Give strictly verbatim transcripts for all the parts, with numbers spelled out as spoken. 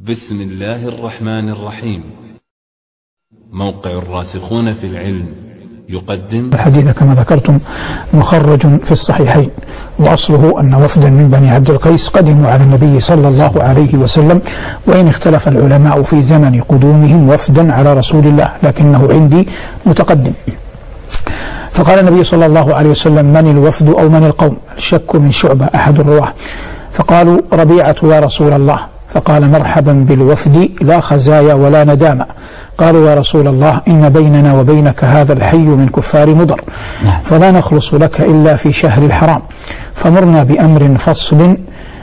بسم الله الرحمن الرحيم. موقع الراسخون في العلم يقدم الحديث كما ذكرتم مخرج في الصحيحين، وأصله أن وفدا من بني عبد القيس قدموا على النبي صلى الله عليه وسلم، وإن اختلف العلماء في زمن قدومهم وفدا على رسول الله، لكنه عندي متقدم. فقال النبي صلى الله عليه وسلم: من الوفد أو من القوم؟ الشك من شعبة أحد الرواه. فقالوا: ربيعة يا رسول الله. فقال: مرحبا بالوفد لا خزايا ولا ندامة. قالوا: يا رسول الله، إن بيننا وبينك هذا الحي من كفار مضر، فلا نخلص لك إلا في شهر الحرام، فمرنا بأمر فصل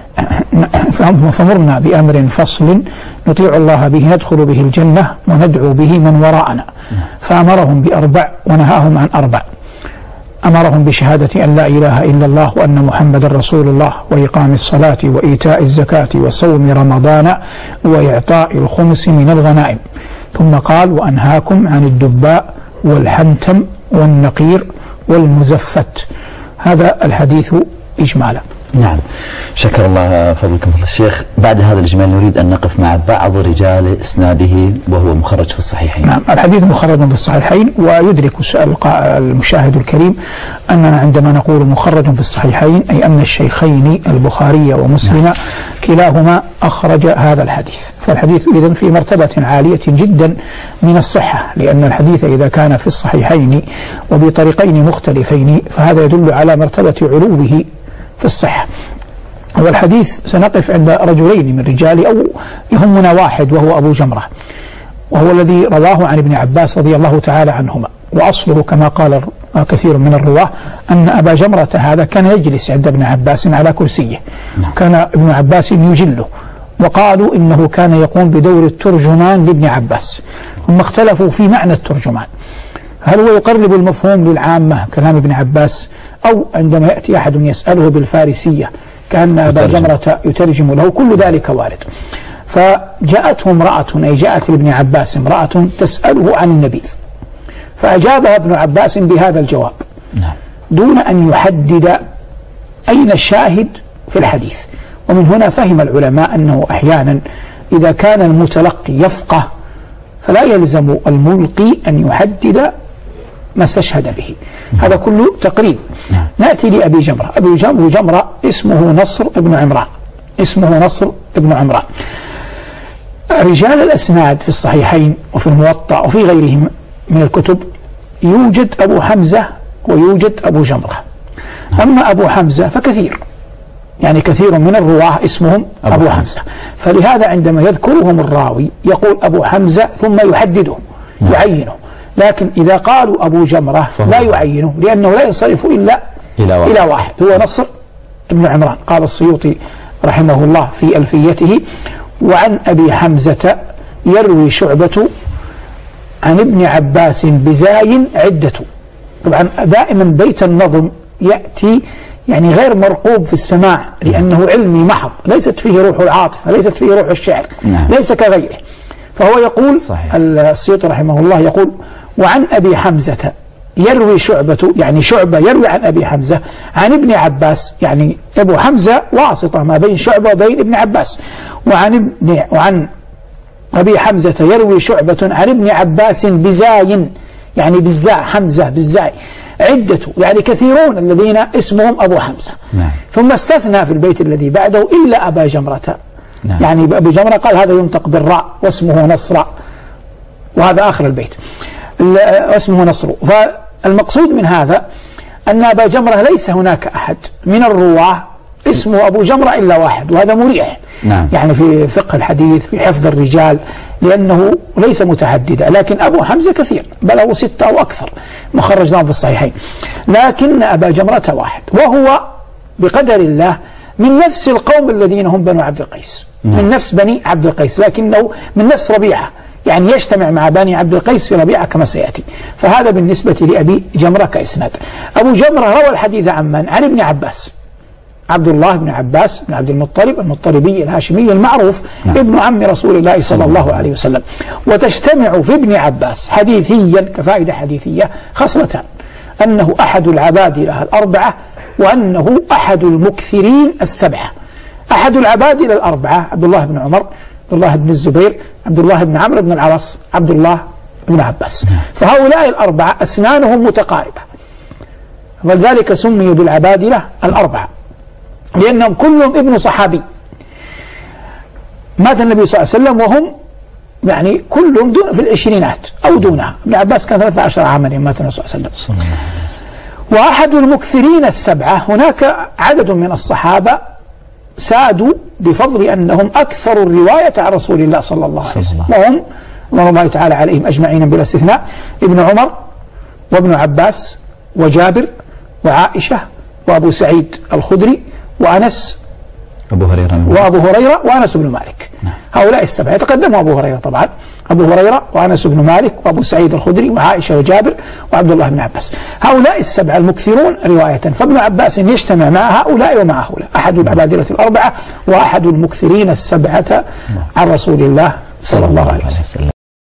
فمرنا بأمر فصل نطيع الله به ندخل به الجنة وندعو به من وراءنا. فأمرهم بأربع ونهاهم عن أربع. أمرهم بشهادة أن لا إله إلا الله وأن محمد رسول الله، وإقام الصلاة وإيتاء الزكاة وصوم رمضان وإعطاء الخمس من الغنائم. ثم قال: وأنهاكم عن الدباء والحنتم والنقير والمزفت. هذا الحديث إجمالا. نعم، شكر الله فضلكم فضل الشيخ. بعد هذا الإجمال نريد أن نقف مع بعض رجال إسناده وهو مخرج في الصحيحين. نعم، الحديث مخرج في الصحيحين، ويدرك المشاهد الكريم أننا عندما نقول مخرج في الصحيحين أي أن الشيخين البخاري ومسلم نعم. كلاهما أخرج هذا الحديث، فالحديث إذن في مرتبة عالية جدا من الصحة، لأن الحديث إذا كان في الصحيحين وبطريقين مختلفين فهذا يدل على مرتبة علوه في الصحة. والحديث سنقف عند رجلين من رجال، أو يهمنا واحد وهو أبو جمرة، وهو الذي رواه عن ابن عباس رضي الله تعالى عنهما. وأصله كما قال كثير من الرواه أن أبا جمرة هذا كان يجلس عند ابن عباس على كرسيه، كان ابن عباس يجله، وقالوا إنه كان يقوم بدور الترجمان لابن عباس. ثم اختلفوا في معنى الترجمان، هل هو يقرب المفهوم للعامة كلام ابن عباس، أو عندما يأتي أحد يسأله بالفارسية كأن أبا جمرة يترجم له؟ كل ذلك وارد. فجاءته امرأة، أي جاءت لابن عباس امرأة تسأله عن النبيذ، فأجابها ابن عباس بهذا الجواب دون أن يحدد أين الشاهد في الحديث. ومن هنا فهم العلماء أنه أحيانا إذا كان المتلقي يفقه فلا يلزم الملقي أن يحدد ما استشهد به. هذا كله تقريب. نأتي لأبي جمرة. أبي جمرة اسمه نصر ابن عمران، اسمه نصر ابن عمران. رجال الأسناد في الصحيحين وفي الموطأ وفي غيرهم من الكتب يوجد أبو حمزة ويوجد أبو جمرة. أما أبو حمزة فكثير، يعني كثير من الرواه اسمهم أبو, أبو حمزة، فلهذا عندما يذكرهم الراوي يقول أبو حمزة ثم يحدده يعينه. لكن إذا قالوا أبو جمرة لا يعينه، لأنه لا ينصرف إلا إلى واحد, إلى واحد هو نصر ابن عمران. قال السيوطي رحمه الله في ألفيته: وعن أبي حمزة يروي شعبة عن ابن عباس بزاي عدة. طبعا دائما بيت النظم يأتي يعني غير مرقوب في السماع، لأنه علمي محض، ليست فيه روح العاطفة، ليست فيه روح الشعر، نعم. ليس كغيره. فهو يقول السيوطي رحمه الله يقول: وعن أبي حمزة يروي شعبة، يعني شعبة يروي عن أبي حمزة عن ابن عباس، يعني أبو حمزة واسطة ما بين شعبة وبين ابن عباس. وعن ابن وعن أبي حمزة يروي شعبة عن ابن عباس بزاي، يعني بالزاء، حمزة بالزاي، عدة، يعني كثيرون الذين اسمهم أبو حمزة. نعم. ثم استثنى في البيت الذي بعده إلا أبا جمرة. نعم. يعني أبو جمرة قال هذا ينطق بالراء واسمه نصر، وهذا آخر البيت اسمه نصر. فالمقصود من هذا أن أبا جمرة ليس هناك أحد من الرواه اسمه أبو جمرة إلا واحد، وهذا مريح. نعم. يعني في فقه الحديث في حفظ الرجال، لأنه ليس متعددا. لكن أبو حمزة كثير، بل أو ستة أو أكثر مخرج لهم في الصحيحين، لكن أبا جمرة واحد، وهو بقدر الله من نفس القوم الذين هم بنو عبد القيس. نعم. من نفس بني عبد القيس، لكنه من نفس ربيعة، يعني يجتمع مع بني عبد القيس في ربيعة كما سيأتي. فهذا بالنسبة لأبي جمرة كإسناد. أبو جمرة روى الحديث عن من؟ عن ابن عباس، عبد الله بن عباس بن عبد المطلب المطلبي الهاشمي المعروف، نعم. ابن عم رسول الله صلى الله عليه وسلم. وتجتمع في ابن عباس حديثيا كفائدة حديثية خصلتان: أنه أحد العبادلة الأربعة، وأنه أحد المكثرين السبعة. أحد العبادلة الأربعة عبد الله بن عمر عبد الله بن الزبير، عبد الله بن عمرو بن العاص، عبد الله بن عباس. فهؤلاء الأربعة أسنانهم متقاربة، ولذلك سميوا بالعبادلة الأربعة، لأنهم كلهم ابن صحابي. مات النبي صلى الله عليه وسلم وهم يعني كلهم دون في العشرينات أو دونها. ابن عباس كان ثلاثة عشر عاما يوم مات النبي صلى الله عليه وسلم. وأحد المكثرين السبعة، هناك عدد من الصحابة سادوا بفضل أنهم أكثر الرواية عن رسول الله صلى الله عليه وسلم، وهم رضي الله تعالى عليهم أجمعين بلا استثناء: ابن عمر، وابن عباس، وجابر، وعائشة، وأبو سعيد الخدري، وأنس أبو هريرة وأبو هريرة وأنس بن مالك. نعم. هؤلاء السبعة يتقدموا أبو هريرة طبعا، أبو هريرة وأنس بن مالك وأبو سعيد الخدري وعائشة وجابر وعبد الله بن عباس. هؤلاء السبعة المكثرون رواية، فابن عباس يجتمع مع هؤلاء ومع هؤلاء، أحد العبادلة الأربعة وأحد المكثرين السبعة عن رسول الله صلى الله عليه وسلم.